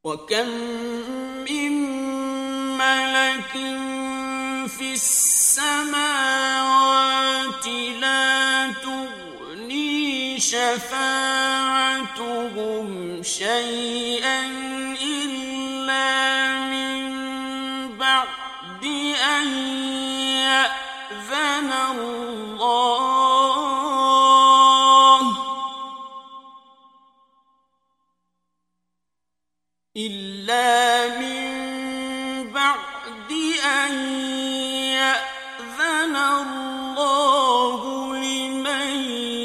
وكم من ملك في السماوات لا تغني شفاعتهم شيئا إلا من بعد أن يأذن الله لمن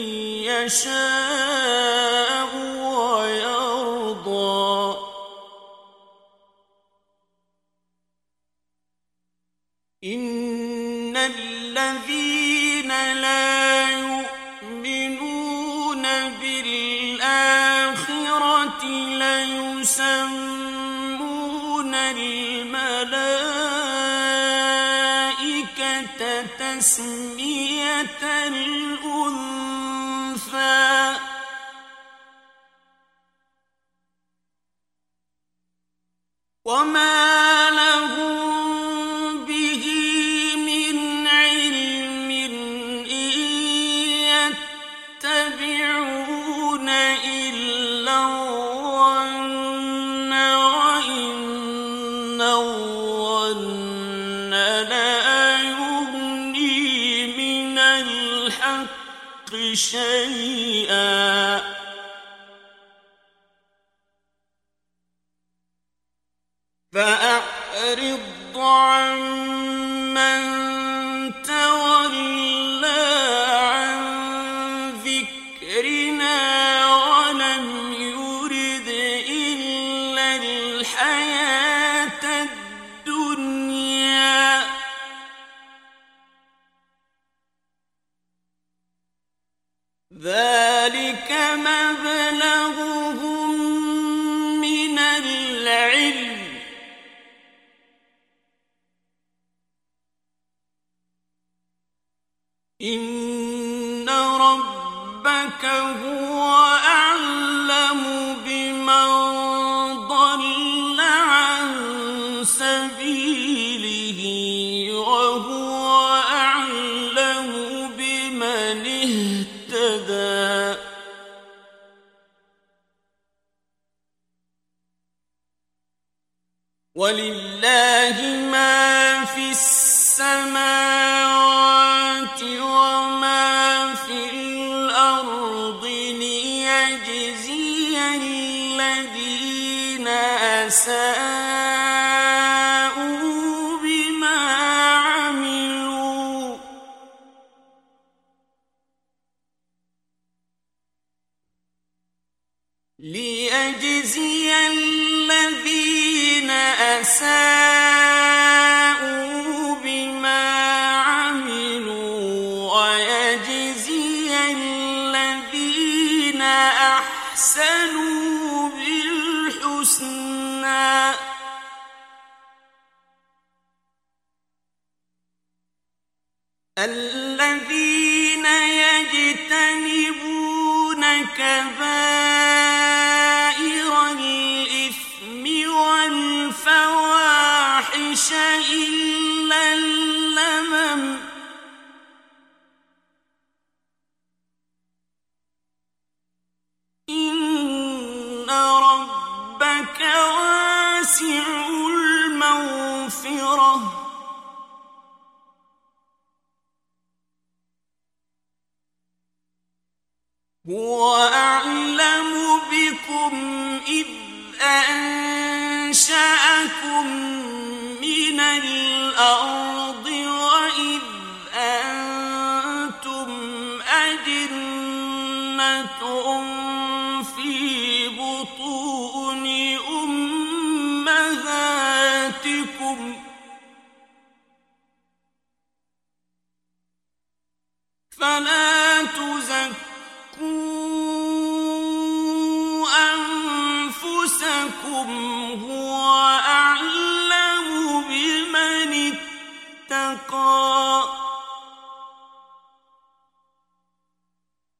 يشاء ويرضى إن الذين لا يؤمنون بالآخرة ليسمون الملائكة تسمية الأنثى وما لهم به من علم إن يتبعون إلا الظن وإن الظن لا يغني من الحق شيئا فأعرض عمن تولى عن ذكرنا ولم يرد إلا الحياة الدنيا ذلك مبلغهم من العلم إن ربك هو أعلم بمن ضل عن سبيله وهو أعلم بمن اهتدى ولله ما في السماوات وما في الأرض ليجزي الذين أساءوا بما عملوا أساءوا بما عملوا ويجزي الذين أحسنوا بالحسنى الذين يجتنبون كبائر الإثم والفواحش إلا اللمم إن ربك واسع المغفرة هو أعلم بكم إذ أنشأكم من الأرض وإذ أنتم أجنة في بطون أمهاتكم فلا تزكوا أنفسكم هو أعلم بمن اتقى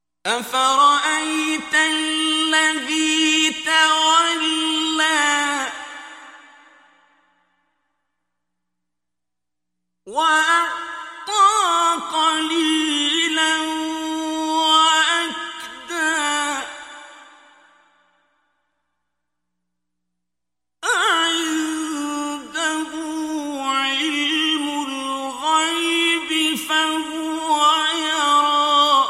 أفرأيت الذي تولى وأعطى قليلا وأكدى أعنده علم الغيب فهو يرى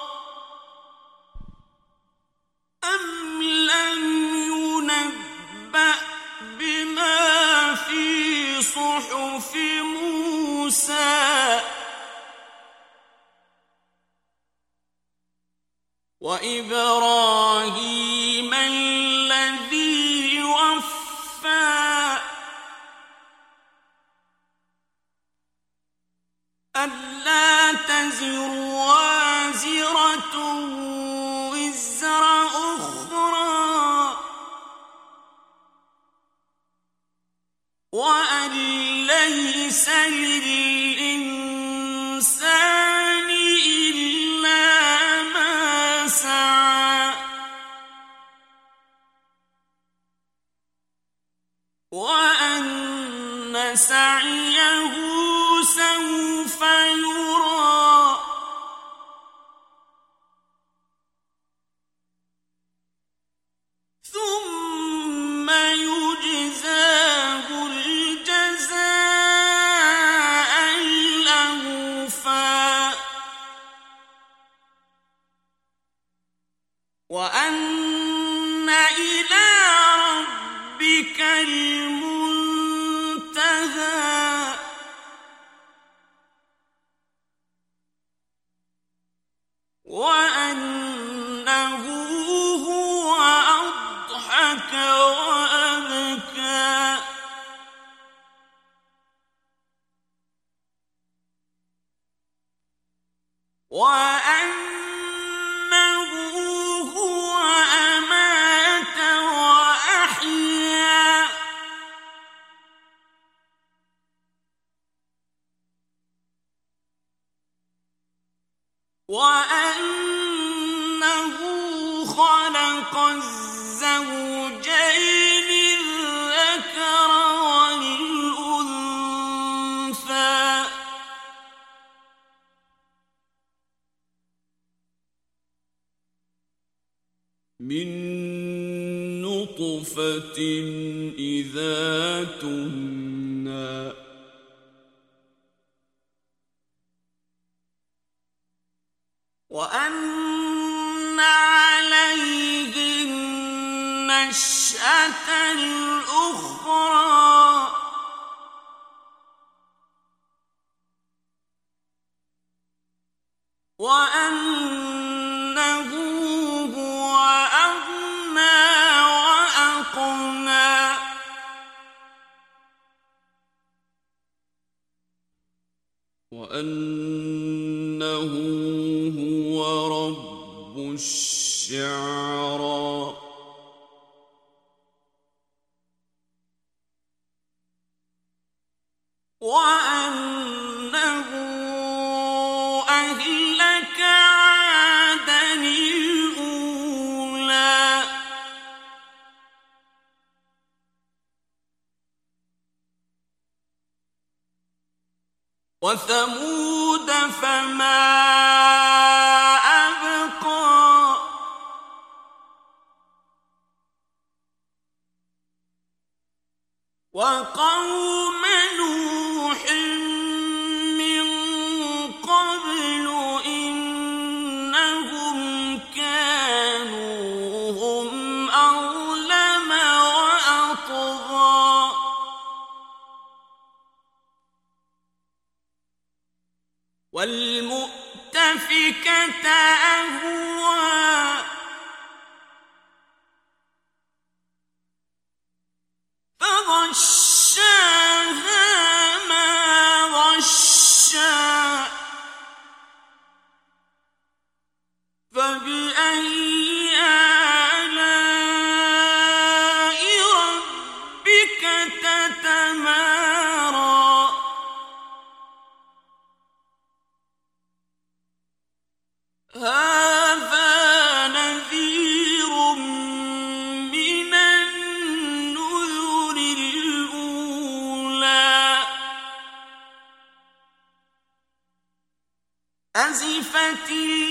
أم لم ينبأ بما في صحف موسى وإبراهيم الذي وفى ألا تزر وازرة وزر أخرى وأن ليس للإنسان إلا ما سعى وأن سعيه سوف يرى ثم يجزاه الجزاء الأوفى وأن إلى ربك المنتهى وأنه هو أضحك وأبكى وأنه هو أمات وأحيا وأنه خلق الزوجين الذكر والأنثى من نطفة إذا تمنى وأن عليه النشأة الأخرى وأنه هو أغنى وأقنى وأنه هو رب الشعرى وأنه أهلك عادا الأولى وثمود فما أبقى وقوم نوح من قبل إنهم كانوا هم أظلم وأطغى والمؤتفكة أهوى فغشاها ما غشا فبأي آلاء ربك تتمارى هذا نذير من النذر الأولى الأزفة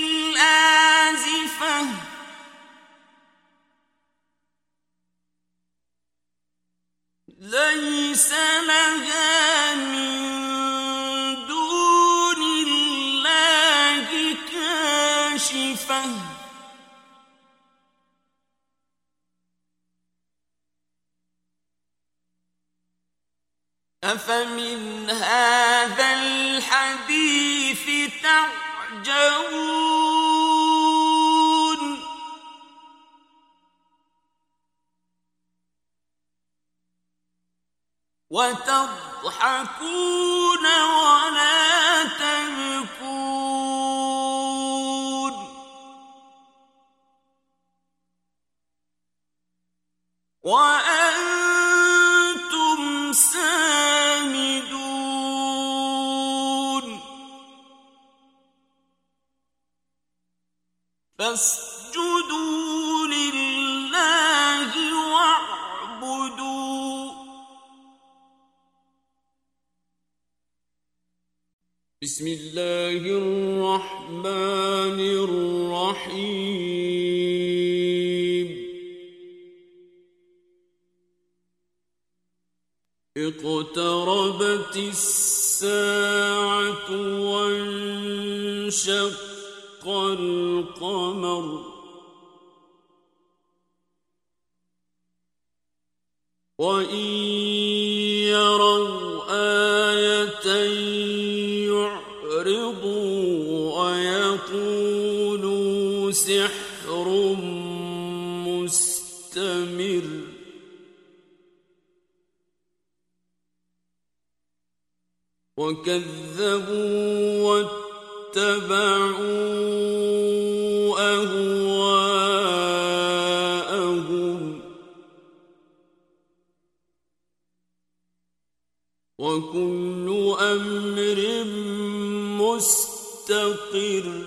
الآزفة ليس لها من دون الله كاشفة أفمن هذا الحديث تعجبون وتضحكون ولا تبكون وأنتم سامدون فاسجدوا لله واعبدوا بسم الله الرحمن الرحيم اقتربت الساعة وانشق القمر وإن يروا آية يعرضوا ويقولوا سحر مستمر وكذبوا واتبعوا أهواءهم وكل أمر مستقر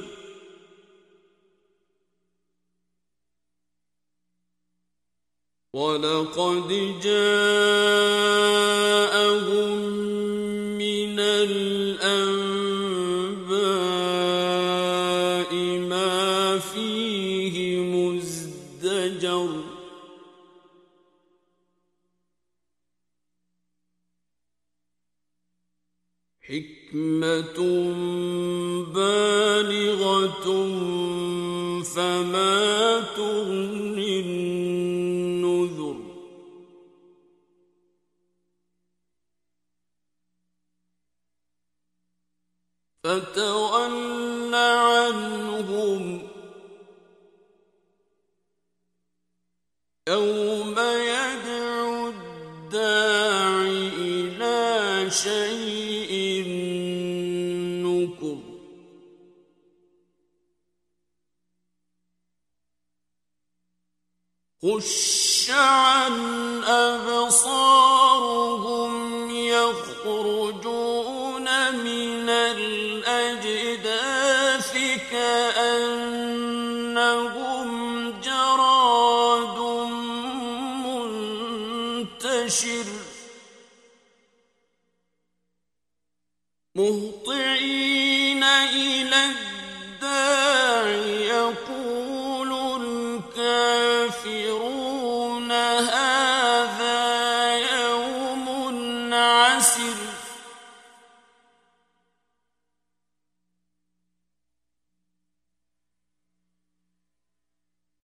ولقد جاءهم من الأنباء ما فيه مزدجر حكمة بالغة فما تغني النذر فتول عنهم يوم يدعو الداع إلى شيء نكر خش عن أبصارهم يخرجون من الأجداث كأنهم جراد منتشر مهطعين إلى الداع يقول الكافرون هذا يوم عسر